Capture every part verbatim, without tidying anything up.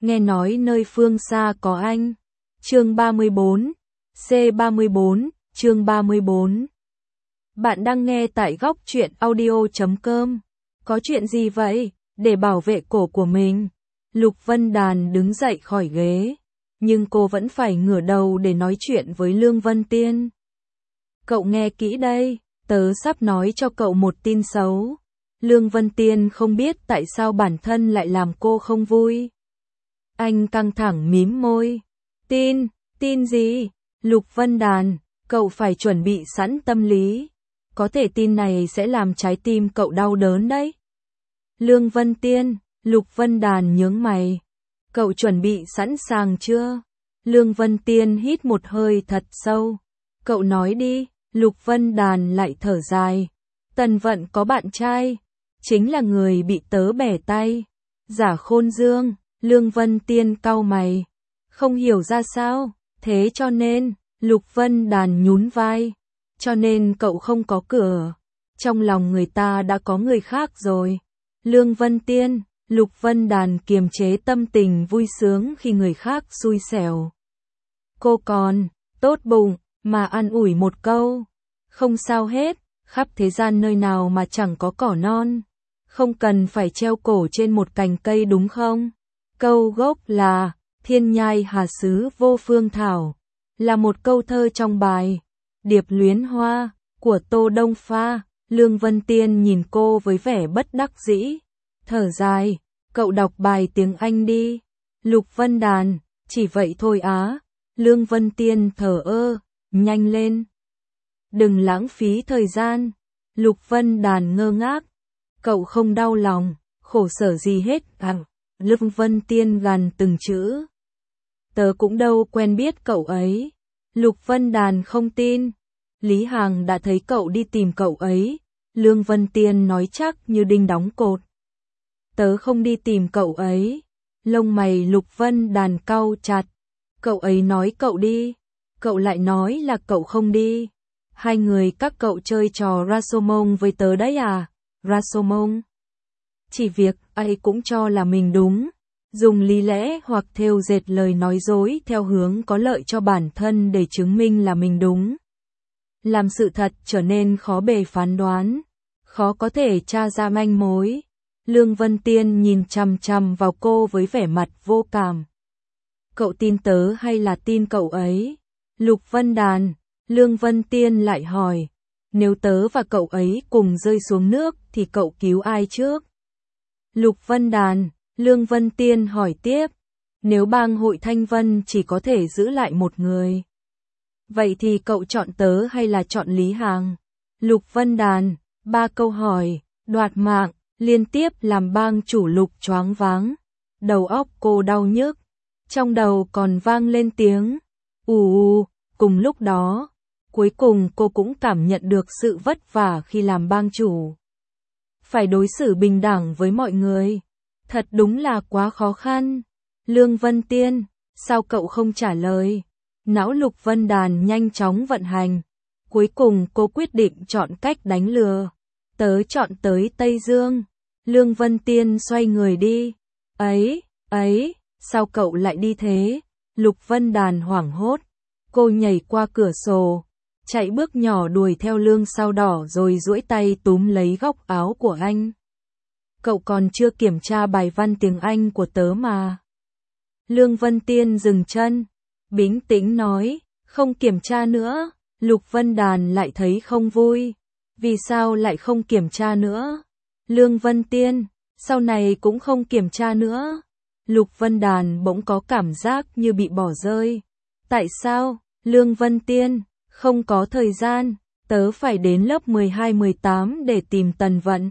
nghe nói nơi phương xa có anh. Chương ba mươi bốn, C ba mươi bốn, chương ba mươi bốn. Bạn đang nghe tại góc truyện audio chấm com. Có chuyện gì vậy? Để bảo vệ cổ của mình. Lục Vân Đàn đứng dậy khỏi ghế, nhưng cô vẫn phải ngửa đầu để nói chuyện với Lương Vân Tiên. Cậu nghe kỹ đây, tớ sắp nói cho cậu một tin xấu. Lương Vân Tiên không biết tại sao bản thân lại làm cô không vui. Anh căng thẳng mím môi. Tin, tin gì? Lục Vân Đàn, cậu phải chuẩn bị sẵn tâm lý. Có thể tin này sẽ làm trái tim cậu đau đớn đấy. Lương Vân Tiên, Lục Vân Đàn nhướng mày. Cậu chuẩn bị sẵn sàng chưa? Lương Vân Tiên hít một hơi thật sâu. Cậu nói đi. Lục Vân Đàn lại thở dài. Tần Vận có bạn trai, chính là người bị tớ bẻ tay. Giả Khôn Dương. Lương Vân Tiên cau mày. Không hiểu ra sao, thế cho nên, Lục Vân Đàn nhún vai. Cho nên cậu không có cửa. Trong lòng người ta đã có người khác rồi. Lương Vân Tiên, Lục Vân Đàn kiềm chế tâm tình vui sướng khi người khác xui xẻo. Cô còn, tốt bụng, mà an ủi một câu. Không sao hết, khắp thế gian nơi nào mà chẳng có cỏ non. Không cần phải treo cổ trên một cành cây đúng không? Câu gốc là, thiên nhai hà xứ vô phương thảo. Là một câu thơ trong bài Điệp Luyến Hoa của Tô Đông Pha. Lương Vân Tiên nhìn cô với vẻ bất đắc dĩ. Thở dài, cậu đọc bài tiếng Anh đi. Lục Vân Đàn, chỉ vậy thôi á. Lương Vân Tiên thở ơ, nhanh lên. Đừng lãng phí thời gian. Lục Vân Đàn ngơ ngác. Cậu không đau lòng, khổ sở gì hết à? Lương Vân Tiên gằn từng chữ. Tớ cũng đâu quen biết cậu ấy. Lục Vân Đàn không tin. Lý Hằng đã thấy cậu đi tìm cậu ấy. Lương Vân Tiên nói chắc như đinh đóng cột. Tớ không đi tìm cậu ấy. Lông mày Lục Vân Đàn cau chặt. Cậu ấy nói cậu đi. Cậu lại nói là cậu không đi. Hai người các cậu chơi trò Rashomon với tớ đấy à? Rashomon. Chỉ việc ai cũng cho là mình đúng. Dùng lý lẽ hoặc thêu dệt lời nói dối theo hướng có lợi cho bản thân để chứng minh là mình đúng. Làm sự thật trở nên khó bề phán đoán. Khó có thể tra ra manh mối. Lương Vân Tiên nhìn chằm chằm vào cô với vẻ mặt vô cảm. Cậu tin tớ hay là tin cậu ấy? Lục Vân Đàn. Lương Vân Tiên lại hỏi. Nếu tớ và cậu ấy cùng rơi xuống nước thì cậu cứu ai trước? Lục Vân Đàn. Lương Vân Tiên hỏi tiếp. Nếu bang hội Thanh Vân chỉ có thể giữ lại một người, vậy thì cậu chọn tớ hay là chọn Lý Hằng? Lục Vân Đàn. Ba câu hỏi, đoạt mạng, liên tiếp làm bang chủ Lục choáng váng. Đầu óc cô đau nhức. Trong đầu còn vang lên tiếng ù ù. Cùng lúc đó, cuối cùng cô cũng cảm nhận được sự vất vả khi làm bang chủ. Phải đối xử bình đẳng với mọi người. Thật đúng là quá khó khăn. Lương Vân Tiên, sao cậu không trả lời? Não Lục Vân Đàn nhanh chóng vận hành. Cuối cùng cô quyết định chọn cách đánh lừa. Tớ chọn tới Tây Dương. Lương Vân Tiên xoay người đi. Ấy, ấy, sao cậu lại đi thế? Lục Vân Đàn hoảng hốt. Cô nhảy qua cửa sổ, chạy bước nhỏ đuổi theo Lương Sao Đỏ rồi duỗi tay túm lấy góc áo của anh. Cậu còn chưa kiểm tra bài văn tiếng Anh của tớ mà. Lương Vân Tiên dừng chân, bình tĩnh nói, không kiểm tra nữa. Lục Vân Đàn lại thấy không vui. Vì sao lại không kiểm tra nữa? Lương Vân Tiên, sau này cũng không kiểm tra nữa. Lục Vân Đàn bỗng có cảm giác như bị bỏ rơi. Tại sao? Lương Vân Tiên, không có thời gian, tớ phải đến lớp mười hai mười tám để tìm Tần Vận.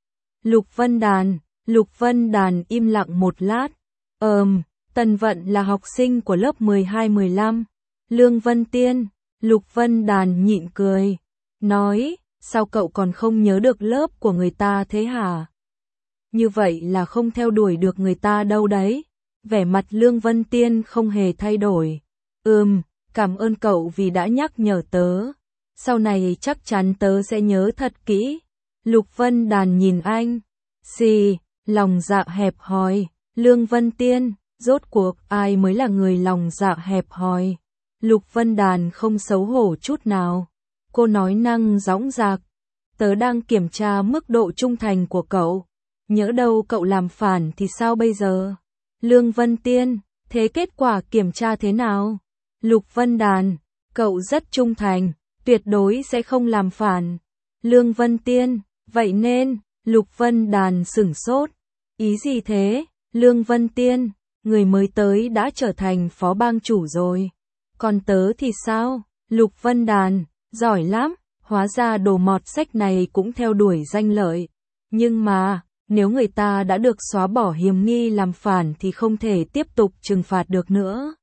Lục Vân Đàn, Lục Vân Đàn im lặng một lát. Ờm, Tần Vận là học sinh của lớp mười hai mười lăm. Lương Vân Tiên, Lục Vân Đàn nhịn cười. Nói, sao cậu còn không nhớ được lớp của người ta thế hả? Như vậy là không theo đuổi được người ta đâu đấy. Vẻ mặt Lương Vân Tiên không hề thay đổi. Ừm, cảm ơn cậu vì đã nhắc nhở tớ. Sau này chắc chắn tớ sẽ nhớ thật kỹ. Lục Vân Đàn nhìn anh. Xì, lòng dạ hẹp hòi. Lương Vân Tiên, Rốt cuộc ai mới là người lòng dạ hẹp hòi? Lục Vân Đàn không xấu hổ chút nào. Cô nói năng dõng dạc. Tớ đang kiểm tra mức độ trung thành của cậu. Nhỡ đâu cậu làm phản thì sao bây giờ? Lương Vân Tiên, thế kết quả kiểm tra thế nào? Lục Vân Đàn, cậu rất trung thành, tuyệt đối sẽ không làm phản. Lương Vân Tiên, vậy nên, Lục Vân Đàn sửng sốt. Ý gì thế? Lương Vân Tiên, người mới tới đã trở thành phó bang chủ rồi. Còn tớ thì sao? Lục Vân Đàn, giỏi lắm, hóa ra đồ mọt sách này cũng theo đuổi danh lợi. Nhưng mà, nếu người ta đã được xóa bỏ hiểm nghi làm phản thì không thể tiếp tục trừng phạt được nữa.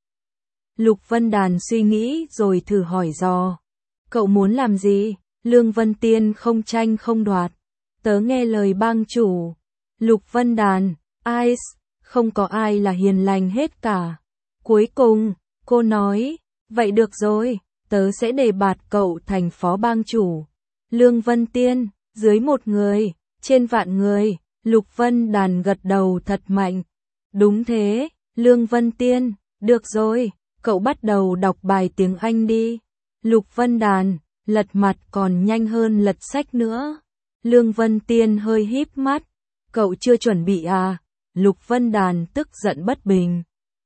Lục Vân Đàn suy nghĩ rồi thử hỏi dò. Cậu muốn làm gì? Lương Vân Tiên không tranh không đoạt. Tớ nghe lời bang chủ. Lục Vân Đàn, ai, không có ai là hiền lành hết cả. Cuối cùng, cô nói, vậy được rồi, tớ sẽ đề bạt cậu thành phó bang chủ. Lương Vân Tiên, dưới một người, trên vạn người. Lục Vân Đàn gật đầu thật mạnh. Đúng thế, Lương Vân Tiên, được rồi, cậu bắt đầu đọc bài tiếng Anh đi. Lục Vân Đàn, lật mặt còn nhanh hơn lật sách nữa. Lương Vân Tiên hơi híp mắt. Cậu chưa chuẩn bị à? Lục Vân Đàn tức giận bất bình.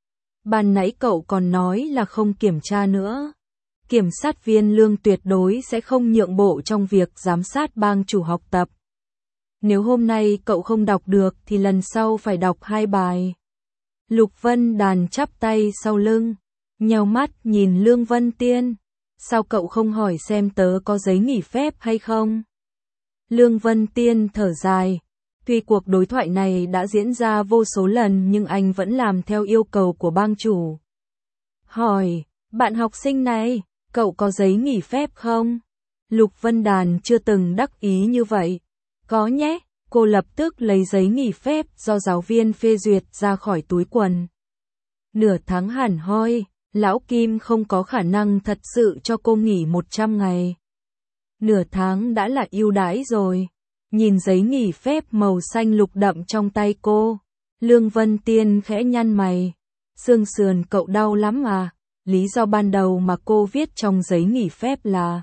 Ban nãy cậu còn nói là không kiểm tra nữa. Kiểm sát viên Lương tuyệt đối sẽ không nhượng bộ trong việc giám sát bang chủ học tập. Nếu hôm nay cậu không đọc được thì lần sau phải đọc hai bài. Lục Vân Đàn chắp tay sau lưng, nheo mắt nhìn Lương Vân Tiên. Sao cậu không hỏi xem tớ có giấy nghỉ phép hay không? Lương Vân Tiên thở dài. Tuy cuộc đối thoại này đã diễn ra vô số lần nhưng anh vẫn làm theo yêu cầu của bang chủ. Hỏi, bạn học sinh này, cậu có giấy nghỉ phép không? Lục Vân Đàn chưa từng đắc ý như vậy. Có nhé, cô lập tức lấy giấy nghỉ phép do giáo viên phê duyệt ra khỏi túi quần. Nửa tháng hẳn hoi, Lão Kim không có khả năng thật sự cho cô nghỉ một trăm ngày. Nửa tháng đã là ưu đãi rồi. Nhìn giấy nghỉ phép màu xanh lục đậm trong tay cô, Lương Vân Tiên khẽ nhăn mày. Xương sườn cậu đau lắm à? Lý do ban đầu mà cô viết trong giấy nghỉ phép là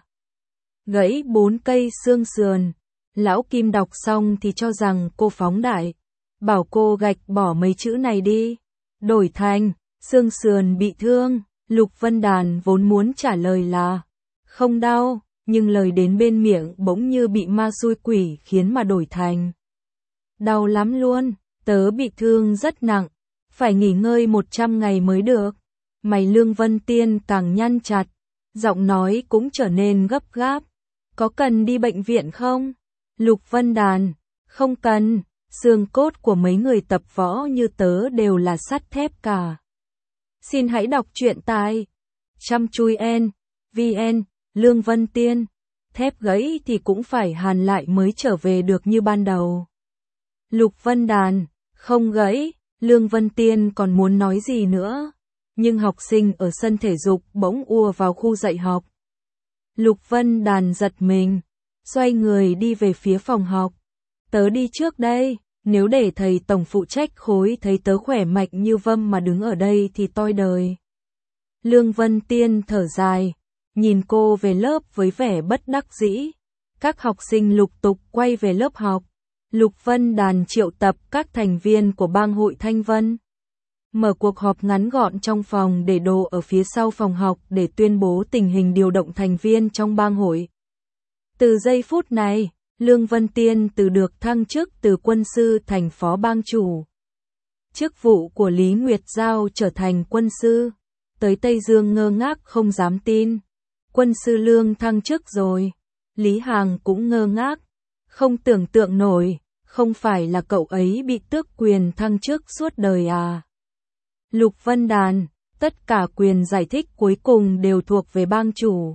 gãy bốn cây xương sườn. Lão Kim đọc xong thì cho rằng cô phóng đại, bảo cô gạch bỏ mấy chữ này đi, đổi thành xương sườn bị thương. Lục Vân Đàn vốn muốn trả lời là không đau, nhưng lời đến bên miệng bỗng như bị ma xui quỷ khiến mà đổi thành đau lắm luôn, tớ bị thương rất nặng, phải nghỉ ngơi một trăm ngày mới được. Mày Lương Vân Tiên càng nhăn chặt, giọng nói cũng trở nên gấp gáp. Có cần đi bệnh viện không? Lục Vân Đàn, không cần, xương cốt của mấy người tập võ như tớ đều là sắt thép cả. Xin hãy đọc truyện tại chăm chui en vn. Lương Vân Tiên, thép gãy thì cũng phải hàn lại mới trở về được như ban đầu. Lục Vân Đàn, không gãy. Lương Vân Tiên còn muốn nói gì nữa, nhưng học sinh ở sân thể dục bỗng ùa vào khu dạy học. Lục Vân Đàn giật mình, xoay người đi về phía phòng học. Tớ đi trước đây, nếu để thầy tổng phụ trách khối thấy tớ khỏe mạnh như vâm mà đứng ở đây thì toi đời. Lương Vân Tiên thở dài, nhìn cô về lớp với vẻ bất đắc dĩ. Các học sinh lục tục quay về lớp học. Lục Vân Đàn triệu tập các thành viên của bang hội Thanh Vân. Mở cuộc họp ngắn gọn trong phòng để đồ ở phía sau phòng học để tuyên bố tình hình điều động thành viên trong bang hội. Từ giây phút này, Lương Vân Tiên từ được thăng chức từ quân sư thành phó bang chủ. Chức vụ của Lý Nguyệt Giao trở thành quân sư. Tới Tây Dương ngơ ngác không dám tin. Quân sư Lương thăng chức rồi. Lý Hằng cũng ngơ ngác. Không tưởng tượng nổi, không phải là cậu ấy bị tước quyền thăng chức suốt đời à? Lục Vân Đàn, tất cả quyền giải thích cuối cùng đều thuộc về bang chủ.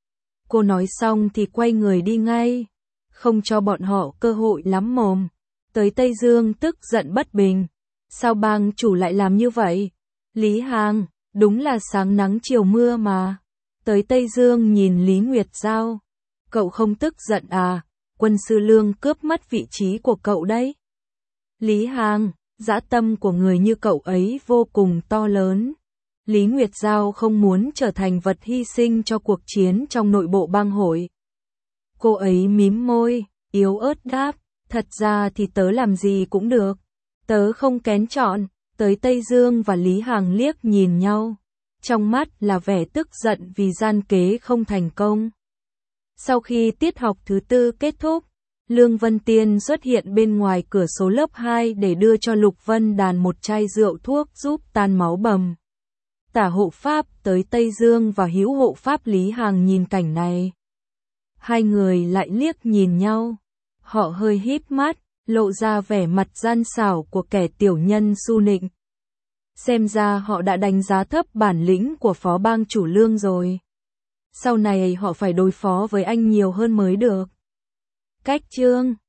Cô nói xong thì quay người đi ngay, không cho bọn họ cơ hội lắm mồm. Tới Tây Dương tức giận bất bình. Sao bang chủ lại làm như vậy? Lý Hằng, đúng là sáng nắng chiều mưa mà. Tới Tây Dương nhìn Lý Nguyệt Giao. Cậu không tức giận à? Quân sư Lương cướp mất vị trí của cậu đấy. Lý Hằng, dã tâm của người như cậu ấy vô cùng to lớn. Lý Nguyệt Giao không muốn trở thành vật hy sinh cho cuộc chiến trong nội bộ bang hội. Cô ấy mím môi, yếu ớt đáp, thật ra thì tớ làm gì cũng được. Tớ không kén chọn. Tới Tây Dương và Lý Hằng liếc nhìn nhau. Trong mắt là vẻ tức giận vì gian kế không thành công. Sau khi tiết học thứ tư kết thúc, Lương Vân Tiên xuất hiện bên ngoài cửa số lớp hai để đưa cho Lục Vân Đàn một chai rượu thuốc giúp tan máu bầm. Tả hộ pháp tới Tây Dương và hữu hộ pháp Lý Hằng nhìn cảnh này. Hai người lại liếc nhìn nhau. Họ hơi híp mắt, lộ ra vẻ mặt gian xảo của kẻ tiểu nhân su nịnh. Xem ra họ đã đánh giá thấp bản lĩnh của phó bang chủ Lương rồi. Sau này họ phải đối phó với anh nhiều hơn mới được. Cách chương